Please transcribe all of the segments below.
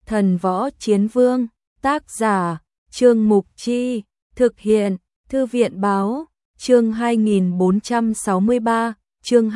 Thần Võ Chiến Vương, tác giả, Trương Mục Chi, thực hiện, Thư viện Báo, chương 2463, chương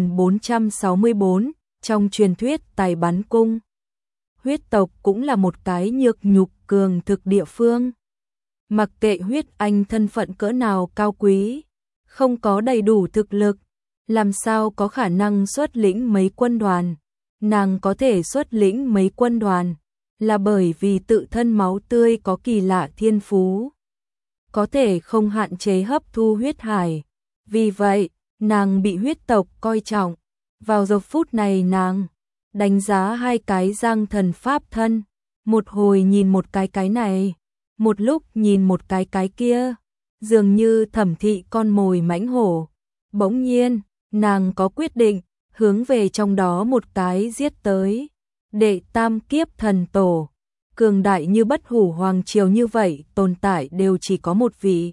2464, trong truyền thuyết Tài Bắn Cung. Huyết tộc cũng là một cái nhược nhục cường thực địa phương. Mặc kệ huyết anh thân phận cỡ nào cao quý, không có đầy đủ thực lực, làm sao có khả năng xuất lĩnh mấy quân đoàn. Nàng có thể xuất lĩnh mấy quân đoàn, là bởi vì tự thân máu tươi có kỳ lạ thiên phú, có thể không hạn chế hấp thu huyết hải. Vì vậy, nàng bị huyết tộc coi trọng. Vào giờ phút này nàng đánh giá hai cái Giang Thần pháp thân, một hồi nhìn một cái này, một lúc nhìn một cái kia, dường như thẩm thị con mồi mãnh hổ. Bỗng nhiên, nàng có quyết định, hướng về trong đó một cái giết tới. Đệ tam kiếp thần tổ, cường đại như Bất Hủ hoàng triều như vậy tồn tại đều chỉ có một vị.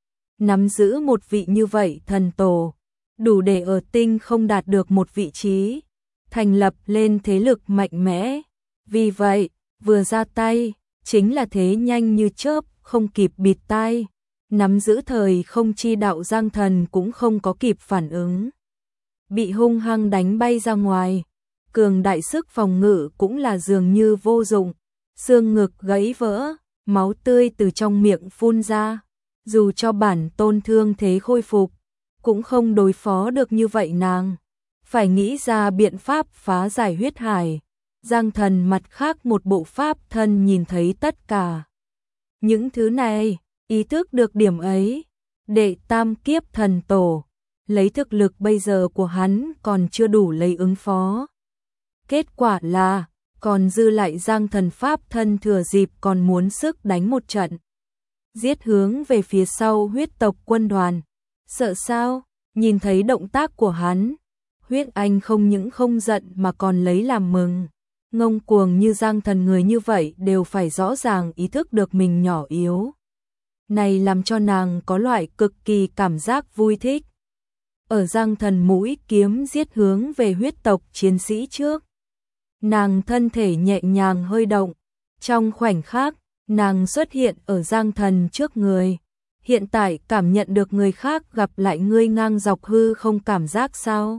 Nắm giữ một vị như vậy thần tổ, đủ để ở tinh không đạt được một vị trí, thành lập lên thế lực mạnh mẽ. Vì vậy, vừa ra tay, chính là thế nhanh như chớp, không kịp bịt tai. Nắm giữ thời không chi đạo Giang Thần cũng không có kịp phản ứng, bị hung hăng đánh bay ra ngoài. Cường đại sức phòng ngự cũng là dường như vô dụng, xương ngực gãy vỡ, máu tươi từ trong miệng phun ra. Dù cho bản tôn thương thế khôi phục, cũng không đối phó được như vậy nàng. Phải nghĩ ra biện pháp phá giải huyết hải. Giang Thần mặt khác một bộ pháp thân nhìn thấy tất cả những thứ này, ý thức được điểm ấy. Đệ tam kiếp thần tổ, lấy thực lực bây giờ của hắn còn chưa đủ lấy ứng phó. Kết quả là, còn dư lại Giang Thần pháp thân thừa dịp còn muốn sức đánh một trận. Giết hướng về phía sau huyết tộc quân đoàn. Sợ sao? Nhìn thấy động tác của hắn, huyết anh không những không giận mà còn lấy làm mừng. Ngông cuồng như Giang Thần người như vậy đều phải rõ ràng ý thức được mình nhỏ yếu. Này làm cho nàng có loại cực kỳ cảm giác vui thích. Ở Giang Thần mũi kiếm giết hướng về huyết tộc chiến sĩ trước, nàng thân thể nhẹ nhàng hơi động. Trong khoảnh khắc, nàng xuất hiện ở Giang Thần trước người. Hiện tại cảm nhận được người khác gặp lại ngươi ngang dọc hư không cảm giác sao?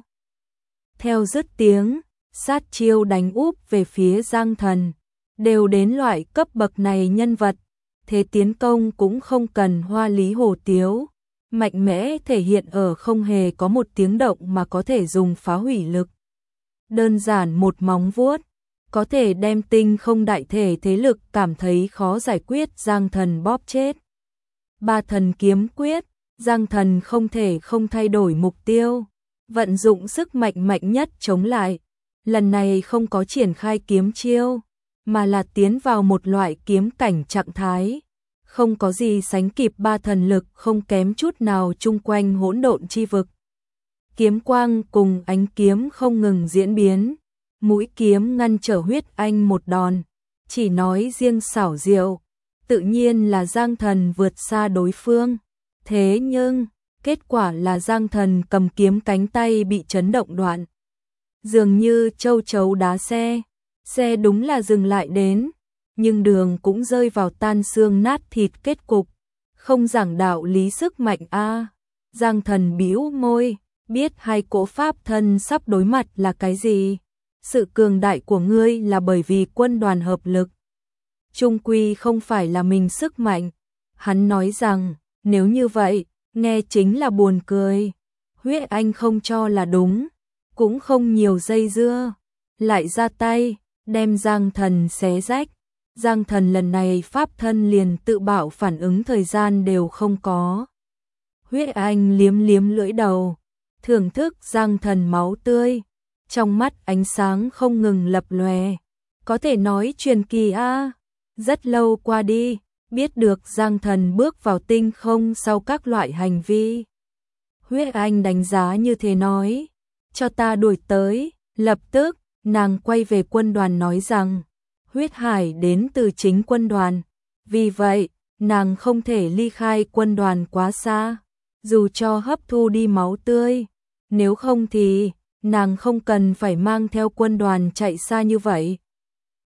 Theo dứt tiếng, sát chiêu đánh úp về phía Giang Thần. Đều đến loại cấp bậc này nhân vật, thế tiến công cũng không cần hoa lý hổ tiếu. Mạnh mẽ thể hiện ở không hề có một tiếng động mà có thể dùng phá hủy lực. Đơn giản một móng vuốt, có thể đem tinh không đại thể thế lực cảm thấy khó giải quyết Giang Thần bóp chết. Ba thần kiếm quyết, Giang Thần không thể không thay đổi mục tiêu, vận dụng sức mạnh mạnh nhất chống lại. Lần này không có triển khai kiếm chiêu, mà là tiến vào một loại kiếm cảnh trạng thái. Không có gì sánh kịp ba thần lực không kém chút nào chung quanh hỗn độn chi vực. Kiếm quang cùng ánh kiếm không ngừng diễn biến, mũi kiếm ngăn trở huyết anh một đòn. Chỉ nói riêng xảo diệu, tự nhiên là Giang Thần vượt xa đối phương. Thế nhưng, kết quả là Giang Thần cầm kiếm cánh tay bị chấn động đoạn. Dường như châu chấu đá xe, xe đúng là dừng lại đến, nhưng đường cũng rơi vào tan xương nát thịt kết cục. Không giảng đạo lý sức mạnh a. Giang Thần bĩu môi, biết hai cỗ pháp thân sắp đối mặt là cái gì. Sự cường đại của ngươi là bởi vì quân đoàn hợp lực, chung quy không phải là mình sức mạnh. Hắn nói rằng, nếu như vậy, nghe chính là buồn cười. Huyết anh không cho là đúng, cũng không nhiều dây dưa, lại ra tay, đem Giang Thần xé rách. Giang Thần lần này pháp thân liền tự bạo, phản ứng thời gian đều không có. Huyết anh liếm liếm lưỡi đầu, thưởng thức Giang Thần máu tươi, trong mắt ánh sáng không ngừng lập lòe. Có thể nói truyền kỳ a. Rất lâu qua đi, biết được Giang Thần bước vào tinh không sau các loại hành vi. Huyết anh đánh giá như thế nói, cho ta đuổi tới. Lập tức, nàng quay về quân đoàn nói rằng, huyết hải đến từ chính quân đoàn. Vì vậy, nàng không thể ly khai quân đoàn quá xa, dù cho hấp thu đi máu tươi. Nếu không thì, nàng không cần phải mang theo quân đoàn chạy xa như vậy.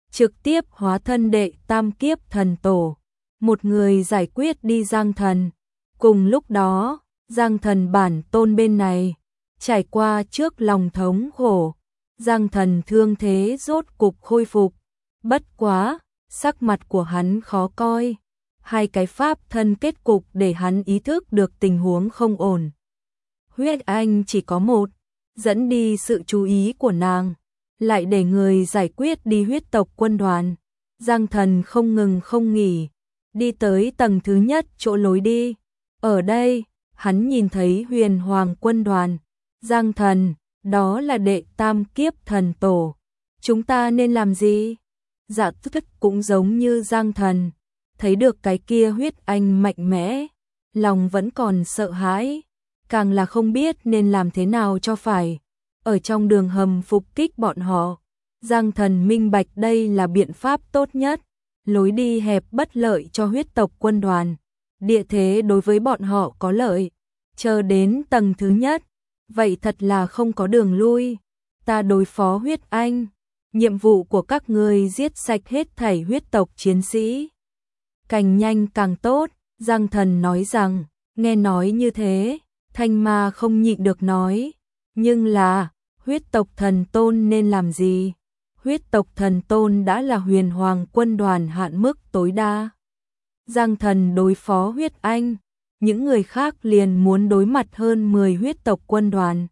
trực tiếp hóa thân đệ tam kiếp thần tổ, một người giải quyết đi Giang Thần. Cùng lúc đó, Giang Thần bản tôn bên này, trải qua trước lòng thống khổ, Giang Thần thương thế rốt cục khôi phục, bất quá, sắc mặt của hắn khó coi, hai cái pháp thân kết cục để hắn ý thức được tình huống không ổn. Huyết Anh chỉ có một, dẫn đi sự chú ý của nàng, lại để người giải quyết đi huyết tộc quân đoàn. Giang Thần không ngừng không nghỉ, đi tới tầng thứ nhất chỗ lối đi. Ở đây, hắn nhìn thấy Huyền Hoàng quân đoàn. Giang Thần, đó là đệ tam kiếp thần tổ. Chúng ta nên làm gì? Dạ Tức cũng giống như Giang Thần, thấy được cái kia Huyết Anh mạnh mẽ, lòng vẫn còn sợ hãi, càng là không biết nên làm thế nào cho phải. Ở trong đường hầm phục kích bọn họ, Giang Thần minh bạch đây là biện pháp tốt nhất, lối đi hẹp bất lợi cho huyết tộc quân đoàn, địa thế đối với bọn họ có lợi, chờ đến tầng thứ nhất, vậy thật là không có đường lui. Ta đối phó Huyết Anh, nhiệm vụ của các ngươi giết sạch hết thảy huyết tộc chiến sĩ. Càng nhanh càng tốt, Giang Thần nói rằng. Nghe nói như thế, Thanh Ma không nhịn được nói, nhưng là, huyết tộc thần tôn nên làm gì? Huyết tộc thần tôn đã là Huyền Hoàng quân đoàn hạn mức tối đa. Giang Thần đối phó Huyết Anh, những người khác liền muốn đối mặt hơn 10 huyết tộc quân đoàn.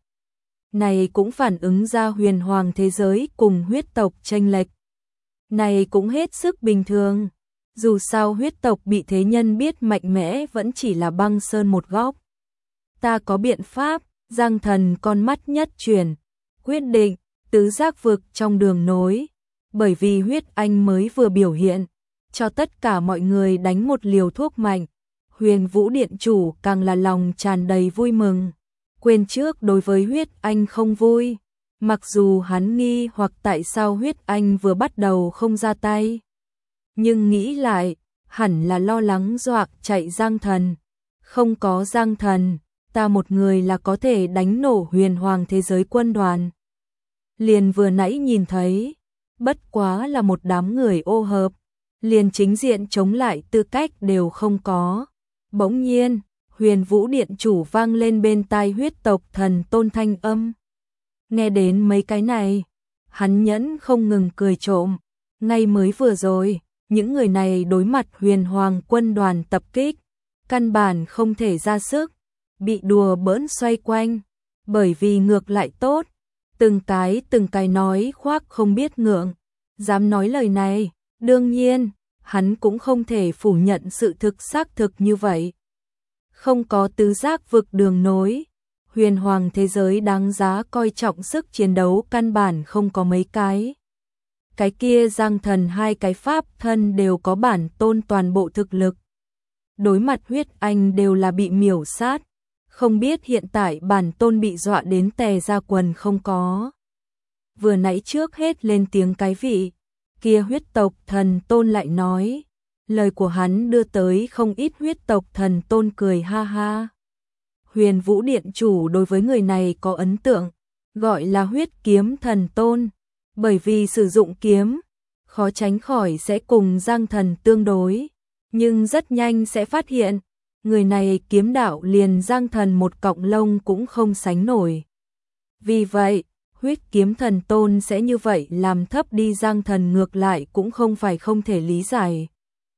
Này cũng phản ứng ra Huyền Hoàng thế giới cùng huyết tộc chênh lệch. Này cũng hết sức bình thường. Dù sao huyết tộc bị thế nhân biết mạnh mẽ vẫn chỉ là băng sơn một góc. Ta có biện pháp. Giang Thần con mắt nhất chuyển, quyết định tứ giác vực trong đường nối, bởi vì Huyết Anh mới vừa biểu hiện, cho tất cả mọi người đánh một liều thuốc mạnh. Huyền Vũ Điện chủ càng là lòng tràn đầy vui mừng, quên trước đối với Huyết Anh không vui, mặc dù hắn nghi hoặc tại sao Huyết Anh vừa bắt đầu không ra tay. Nhưng nghĩ lại, hẳn là lo lắng dọa chạy Giang Thần. Không có Giang Thần, ta một người là có thể đánh nổ Huyền Hoàng thế giới quân đoàn. Liền vừa nãy nhìn thấy, bất quá là một đám người ô hợp, liền chính diện chống lại tư cách đều không có. Bỗng nhiên, Huyền Vũ Điện chủ vang lên bên tai huyết tộc thần tôn thanh âm. Nghe đến mấy cái này, hắn nhẫn không ngừng cười trộm. Ngay mới vừa rồi, những người này đối mặt Huyền Hoàng quân đoàn tập kích, căn bản không thể ra sức, bị đùa bỡn xoay quanh, bởi vì ngược lại tốt, từng cái nói khoác không biết ngượng, dám nói lời này, đương nhiên, hắn cũng không thể phủ nhận sự thực xác thực như vậy. Không có tứ giác vực đường nối, Huyền Hoàng thế giới đáng giá coi trọng sức chiến đấu căn bản không có mấy cái. Cái kia Giang Thần hai cái pháp thân đều có bản tôn toàn bộ thực lực. Đối mặt Huyết Anh đều là bị miểu sát, không biết hiện tại bản tôn bị dọa đến tè ra quần không có. Vừa nãy trước hết lên tiếng cái vị, kia huyết tộc thần tôn lại nói, lời của hắn đưa tới không ít huyết tộc thần tôn cười ha ha. Huyền Vũ Điện chủ đối với người này có ấn tượng, gọi là huyết kiếm thần tôn, bởi vì sử dụng kiếm, khó tránh khỏi sẽ cùng Giang Thần tương đối, nhưng rất nhanh sẽ phát hiện, người này kiếm đạo liền Giang Thần một cọng lông cũng không sánh nổi. Vì vậy, huyết kiếm thần tôn sẽ như vậy làm thấp đi Giang Thần ngược lại cũng không phải không thể lý giải.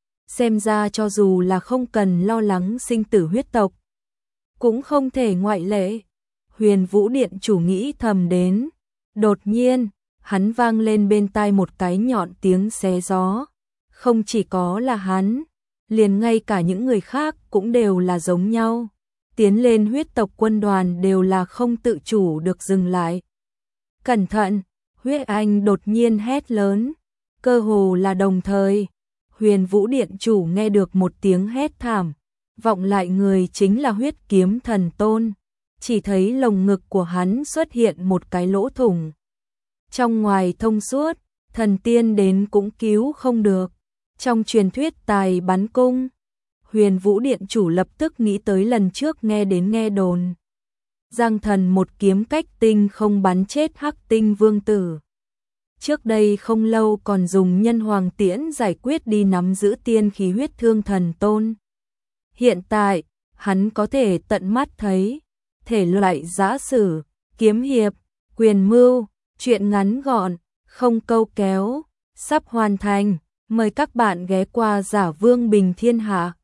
Xem ra cho dù là không cần lo lắng sinh tử huyết tộc, cũng không thể ngoại lệ. Huyền Vũ Điện chủ nghĩ thầm đến, đột nhiên, hắn vang lên bên tai một cái nhọn tiếng xé gió. Không chỉ có là hắn, liền ngay cả những người khác cũng đều là giống nhau. Tiến lên huyết tộc quân đoàn đều là không tự chủ được dừng lại. Cẩn thận, Huyết Anh đột nhiên hét lớn, cơ hồ là đồng thời. Huyền Vũ Điện chủ nghe được một tiếng hét thảm, vọng lại người chính là huyết kiếm thần tôn, chỉ thấy lồng ngực của hắn xuất hiện một cái lỗ thủng. Trong ngoài thông suốt, thần tiên đến cũng cứu không được. Trong truyền thuyết tài bắn cung, Huyền Vũ Điện chủ lập tức nghĩ tới lần trước nghe đồn. Giang Thần một kiếm cách tinh không bắn chết Hắc Tinh Vương tử. trước đây không lâu còn dùng nhân hoàng tiễn giải quyết đi nắm giữ tiên khí huyết thương thần tôn. Hiện tại, hắn có thể tận mắt thấy, thể loại giã sử, kiếm hiệp, quyền mưu, truyện ngắn gọn, không câu kéo, sắp hoàn thành, mời các bạn ghé qua Giả Vương Bình Thiên Hạ.